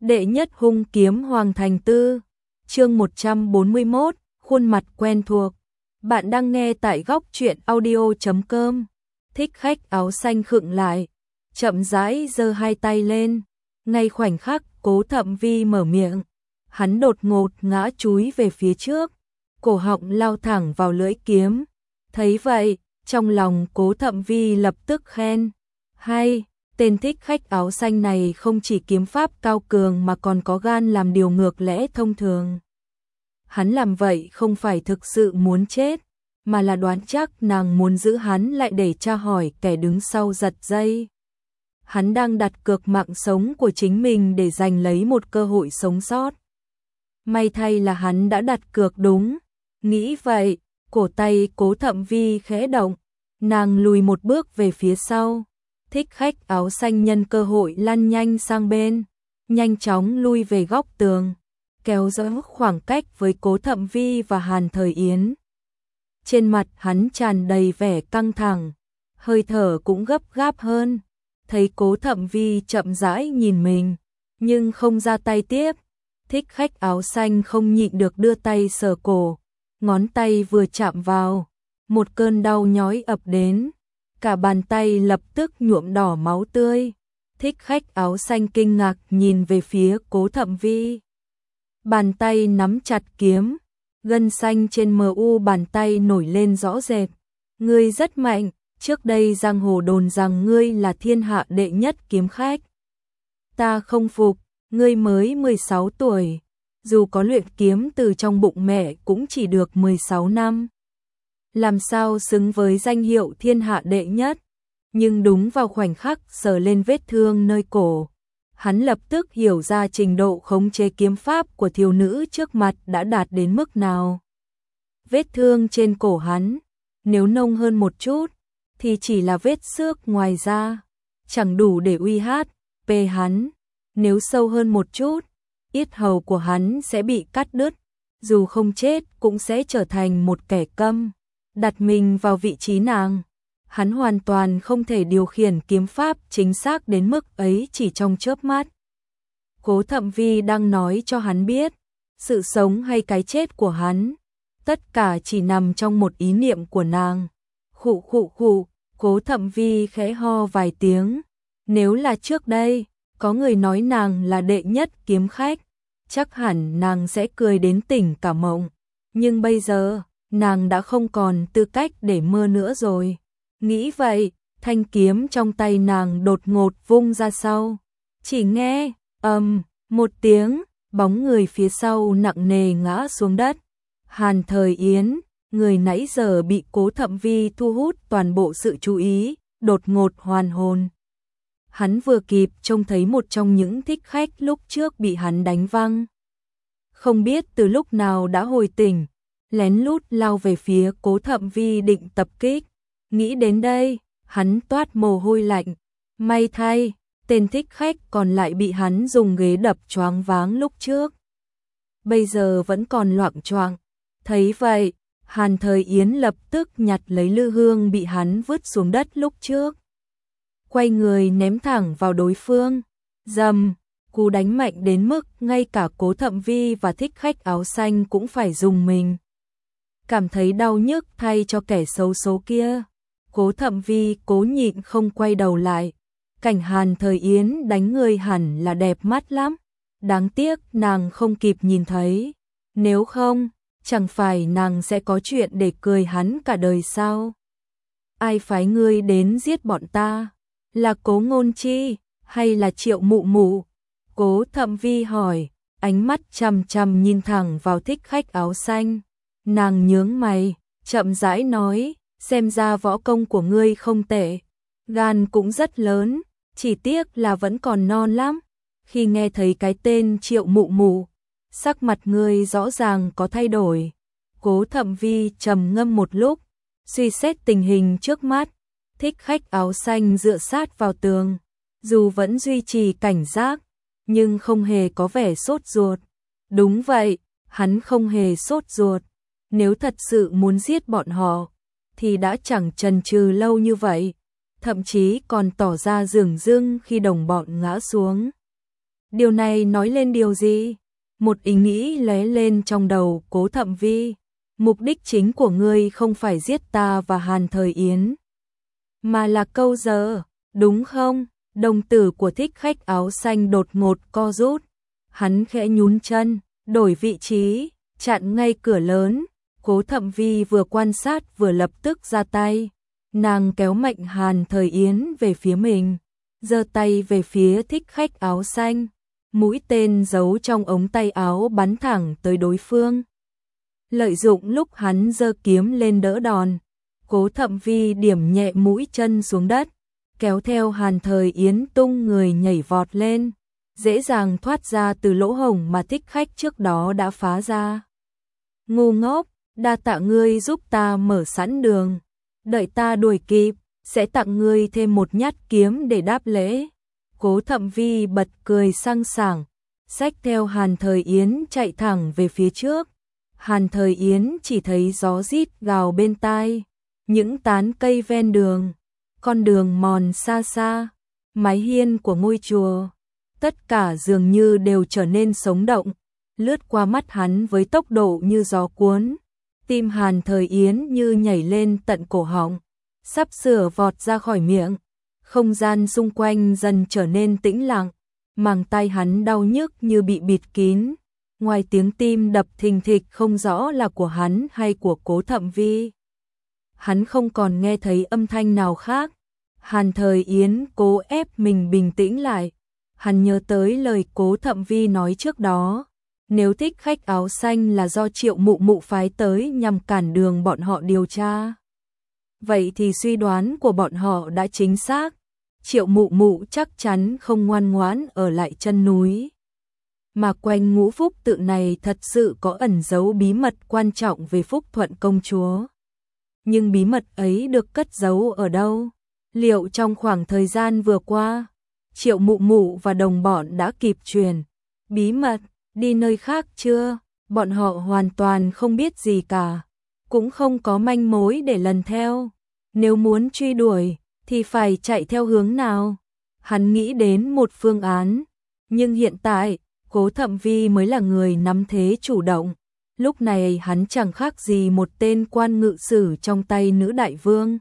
Đệ nhất hung kiếm Hoàng Thành Tư, chương 141, khuôn mặt quen thuộc. Bạn đang nghe tại góc truyện audio.com. Thích khách áo xanh khựng lại, chậm rãi giơ hai tay lên. Ngay khoảnh khắc Cố Thậm Vi mở miệng, hắn đột ngột ngã chúi về phía trước, cổ họng lao thẳng vào lưỡi kiếm. Thấy vậy, trong lòng Cố Thậm Vi lập tức khen, hay, tên thích khách áo xanh này không chỉ kiếm pháp cao cường mà còn có gan làm điều ngược lẽ thông thường. Hắn làm vậy không phải thực sự muốn chết, mà là đoán chắc nàng muốn giữ hắn lại để tra hỏi kẻ đứng sau giật dây. Hắn đang đặt cược mạng sống của chính mình để giành lấy một cơ hội sống sót. May thay là hắn đã đặt cược đúng. Nghĩ vậy, cổ tay Cố Thậm Vi khẽ động, nàng lùi một bước về phía sau. Thích khách áo xanh nhân cơ hội lăn nhanh sang bên, nhanh chóng lui về góc tường, kéo giãn khoảng cách với Cố Thậm Vi và Hàn Thời Yến. Trên mặt hắn tràn đầy vẻ căng thẳng, hơi thở cũng gấp gáp hơn. Thấy Cố Thậm Vi chậm rãi nhìn mình, nhưng không ra tay tiếp, thích khách áo xanh không nhịn được đưa tay sờ cổ, ngón tay vừa chạm vào, một cơn đau nhói ập đến, cả bàn tay lập tức nhuộm đỏ máu tươi. Thích khách áo xanh kinh ngạc nhìn về phía Cố Thậm Vi. Bàn tay nắm chặt kiếm, gân xanh trên mu bàn tay nổi lên rõ rệt. Ngươi rất mạnh, trước đây giang hồ đồn rằng ngươi là thiên hạ đệ nhất kiếm khách. Ta không phục, ngươi mới 16 tuổi, dù có luyện kiếm từ trong bụng mẹ cũng chỉ được 16 năm. Làm sao xứng với danh hiệu thiên hạ đệ nhất? Nhưng đúng vào khoảnh khắc sờ lên vết thương nơi cổ, hắn lập tức hiểu ra trình độ khống chế kiếm pháp của thiếu nữ trước mặt đã đạt đến mức nào. Vết thương trên cổ hắn, nếu nông hơn một chút, thì chỉ là vết xước ngoài da, chẳng đủ để uy hát pê hắn. Nếu sâu hơn một chút, yết hầu của hắn sẽ bị cắt đứt, dù không chết cũng sẽ trở thành một kẻ câm. Đặt mình vào vị trí nàng, hắn hoàn toàn không thể điều khiển kiếm pháp chính xác đến mức ấy chỉ trong chớp mắt. Cố Thậm Vi đang nói cho hắn biết, sự sống hay cái chết của hắn, tất cả chỉ nằm trong một ý niệm của nàng. Khụ khụ khụ, Cố Thậm Vi khẽ ho vài tiếng. Nếu là trước đây, có người nói nàng là đệ nhất kiếm khách, chắc hẳn nàng sẽ cười đến tỉnh cả mộng. Nhưng bây giờ, nàng đã không còn tư cách để mơ nữa rồi. Nghĩ vậy, thanh kiếm trong tay nàng đột ngột vung ra sau. Chỉ nghe, một tiếng, bóng người phía sau nặng nề ngã xuống đất. Hàn Thời Yến, người nãy giờ bị Cố Thậm Vi thu hút toàn bộ sự chú ý, đột ngột hoàn hồn. Hắn vừa kịp trông thấy một trong những thích khách lúc trước bị hắn đánh văng. Không biết từ lúc nào đã hồi tỉnh, lén lút lao về phía Cố Thậm Vi định tập kích. Nghĩ đến đây, hắn toát mồ hôi lạnh. May thay, tên thích khách còn lại bị hắn dùng ghế đập choáng váng lúc trước, bây giờ vẫn còn loạng choạng. Thấy vậy, Hàn Thời Yến lập tức nhặt lấy lư hương bị hắn vứt xuống đất lúc trước, quay người ném thẳng vào đối phương. Dầm, cú đánh mạnh đến mức ngay cả Cố Thậm Vi và thích khách áo xanh cũng phải rùng mình, cảm thấy đau nhức thay cho kẻ xấu số kia. Cố Thậm Vi cố nhịn không quay đầu lại. Cảnh Hàn Thời Yến đánh người hẳn là đẹp mắt lắm, đáng tiếc nàng không kịp nhìn thấy, nếu không, chẳng phải nàng sẽ có chuyện để cười hắn cả đời sao? Ai phái ngươi đến giết bọn ta? Là Cố Ngôn Chi hay là Triệu Mụ Mụ? Cố Thậm Vi hỏi, ánh mắt chằm chằm nhìn thẳng vào thích khách áo xanh. Nàng nhướng mày, chậm rãi nói, xem ra võ công của ngươi không tệ, gan cũng rất lớn, chỉ tiếc là vẫn còn non lắm. Khi nghe thấy cái tên Triệu Mụ Mụ, sắc mặt ngươi rõ ràng có thay đổi. Cố Thậm Vi trầm ngâm một lúc, suy xét tình hình trước mắt. Thích khách áo xanh dựa sát vào tường, dù vẫn duy trì cảnh giác, nhưng không hề có vẻ sốt ruột. Đúng vậy, hắn không hề sốt ruột. Nếu thật sự muốn giết bọn họ, thì đã chẳng chần chừ lâu như vậy, thậm chí còn tỏ ra dửng dưng khi đồng bọn ngã xuống. Điều này nói lên điều gì? Một ý nghĩ lóe lên trong đầu Cố Thậm Vi. Mục đích chính của ngươi không phải giết ta và Hàn Thời Yến, mà là câu giờ, đúng không? Đồng tử của thích khách áo xanh đột ngột co rút. Hắn khẽ nhún chân, đổi vị trí, chặn ngay cửa lớn. Cố Thậm Vi vừa quan sát vừa lập tức ra tay. Nàng kéo mạnh Hàn Thời Yến về phía mình, giơ tay về phía thích khách áo xanh. Mũi tên giấu trong ống tay áo bắn thẳng tới đối phương. Lợi dụng lúc hắn giơ kiếm lên đỡ đòn, Cố Thậm Vi điểm nhẹ mũi chân xuống đất, kéo theo Hàn Thời Yến tung người nhảy vọt lên, dễ dàng thoát ra từ lỗ hổng mà thích khách trước đó đã phá ra. Ngu ngốc, đa tạ ngươi giúp ta mở sẵn đường, đợi ta đuổi kịp, sẽ tặng ngươi thêm một nhát kiếm để đáp lễ. Cố Thậm Vi bật cười sang sảng, xách theo Hàn Thời Yến chạy thẳng về phía trước. Hàn Thời Yến chỉ thấy gió rít gào bên tai, những tán cây ven đường, con đường mòn xa xa, mái hiên của ngôi chùa, tất cả dường như đều trở nên sống động, lướt qua mắt hắn với tốc độ như gió cuốn. Tim Hàn Thời Yến như nhảy lên tận cổ họng, sắp sửa vọt ra khỏi miệng. Không gian xung quanh dần trở nên tĩnh lặng, màng tai hắn đau nhức như bị bịt kín. Ngoài tiếng tim đập thình thịch không rõ là của hắn hay của Cố Thậm Vi, hắn không còn nghe thấy âm thanh nào khác. Hàn Thời Yến cố ép mình bình tĩnh lại. Hắn nhớ tới lời Cố Thậm Vi nói trước đó, nếu thích khách áo xanh là do Triệu Mụ Mụ phái tới nhằm cản đường bọn họ điều tra, vậy thì suy đoán của bọn họ đã chính xác. Triệu Mụ Mụ chắc chắn không ngoan ngoãn ở lại chân núi, mà quanh Ngũ Phúc tự này thật sự có ẩn giấu bí mật quan trọng về Phúc Thuận công chúa. Nhưng bí mật ấy được cất giấu ở đâu? Liệu trong khoảng thời gian vừa qua, Triệu Mụ Mụ và đồng bọn đã kịp truyền bí mật đi nơi khác chưa? Bọn họ hoàn toàn không biết gì cả, cũng không có manh mối để lần theo. Nếu muốn truy đuổi thì phải chạy theo hướng nào? Hắn nghĩ đến một phương án, nhưng hiện tại Cố Thậm Vi mới là người nắm thế chủ động. Lúc này hắn chẳng khác gì một tên quan ngự sử trong tay nữ đại vương,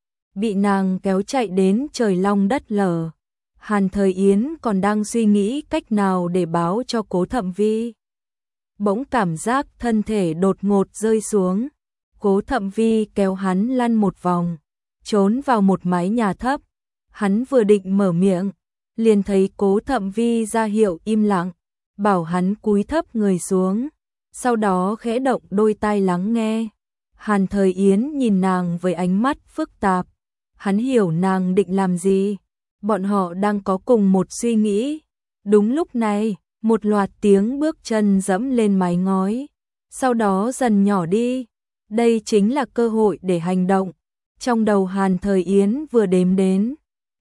bị nàng kéo chạy đến trời long đất lở. Hàn Thời Yến còn đang suy nghĩ cách nào để báo cho Cố Thậm Vi, bỗng cảm giác thân thể đột ngột rơi xuống. Cố Thậm Vi kéo hắn lăn một vòng, trốn vào một mái nhà thấp. Hắn vừa định mở miệng, liền thấy Cố Thậm Vi ra hiệu im lặng, bảo hắn cúi thấp người xuống, sau đó khẽ động đôi tai lắng nghe. Hàn Thời Yến nhìn nàng với ánh mắt phức tạp, hắn hiểu nàng định làm gì. Bọn họ đang có cùng một suy nghĩ. Đúng lúc này, một loạt tiếng bước chân dẫm lên mái ngói, sau đó dần nhỏ đi. Đây chính là cơ hội để hành động. Trong đầu Hàn Thời Yến vừa đếm đến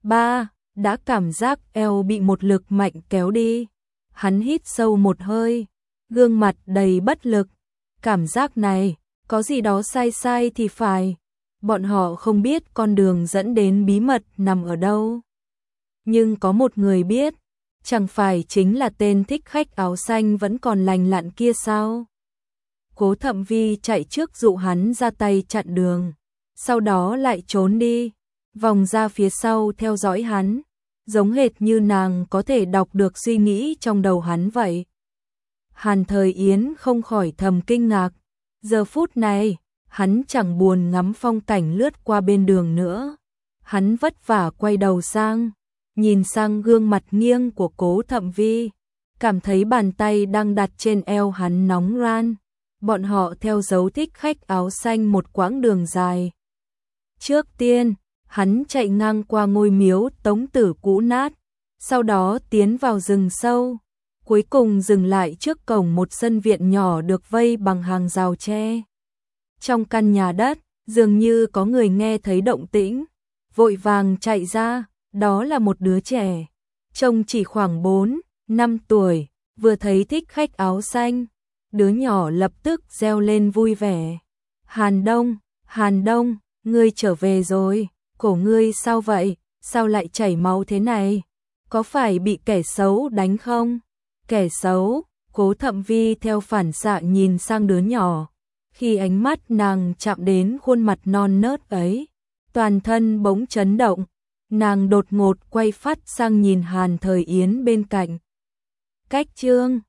3, đã cảm giác eo bị một lực mạnh kéo đi. Hắn hít sâu một hơi, gương mặt đầy bất lực. Cảm giác này, có gì đó sai sai thì phải. Bọn họ không biết con đường dẫn đến bí mật nằm ở đâu. Nhưng có một người biết, chẳng phải chính là tên thích khách áo xanh vẫn còn lành lặn kia sao? Cố Thậm Vi chạy trước dụ hắn ra tay chặn đường, sau đó lại trốn đi, vòng ra phía sau theo dõi hắn, giống hệt như nàng có thể đọc được suy nghĩ trong đầu hắn vậy. Hàn Thời Yến không khỏi thầm kinh ngạc, giờ phút này, hắn chẳng buồn ngắm phong cảnh lướt qua bên đường nữa. Hắn vất vả quay đầu sang, nhìn sang gương mặt nghiêng của Cố Thậm Vi, cảm thấy bàn tay đang đặt trên eo hắn nóng ran. Bọn họ theo dấu thích khách áo xanh một quãng đường dài. Trước tiên, hắn chạy ngang qua ngôi miếu Tống Tử cũ nát, sau đó tiến vào rừng sâu, cuối cùng dừng lại trước cổng một sân viện nhỏ được vây bằng hàng rào tre. Trong căn nhà đất, dường như có người nghe thấy động tĩnh, vội vàng chạy ra. Đó là một đứa trẻ, trông chỉ khoảng 4, 5 tuổi, vừa thấy thích khách áo xanh. Đứa nhỏ lập tức reo lên vui vẻ. Hàn Đông, ngươi trở về rồi, cổ ngươi sao vậy, sao lại chảy máu thế này? có phải bị kẻ xấu đánh không? Kẻ xấu, Cố Thậm Vi theo phản xạ nhìn sang đứa nhỏ. Khi ánh mắt nàng chạm đến khuôn mặt non nớt ấy, toàn thân bỗng chấn động, nàng đột ngột quay phát sang nhìn Hàn Thời Yến bên cạnh. Cách Chương